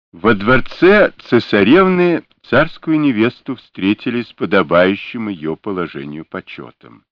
Во дворце цесаревны царскую невесту встретили с подобающим ее положению почетом.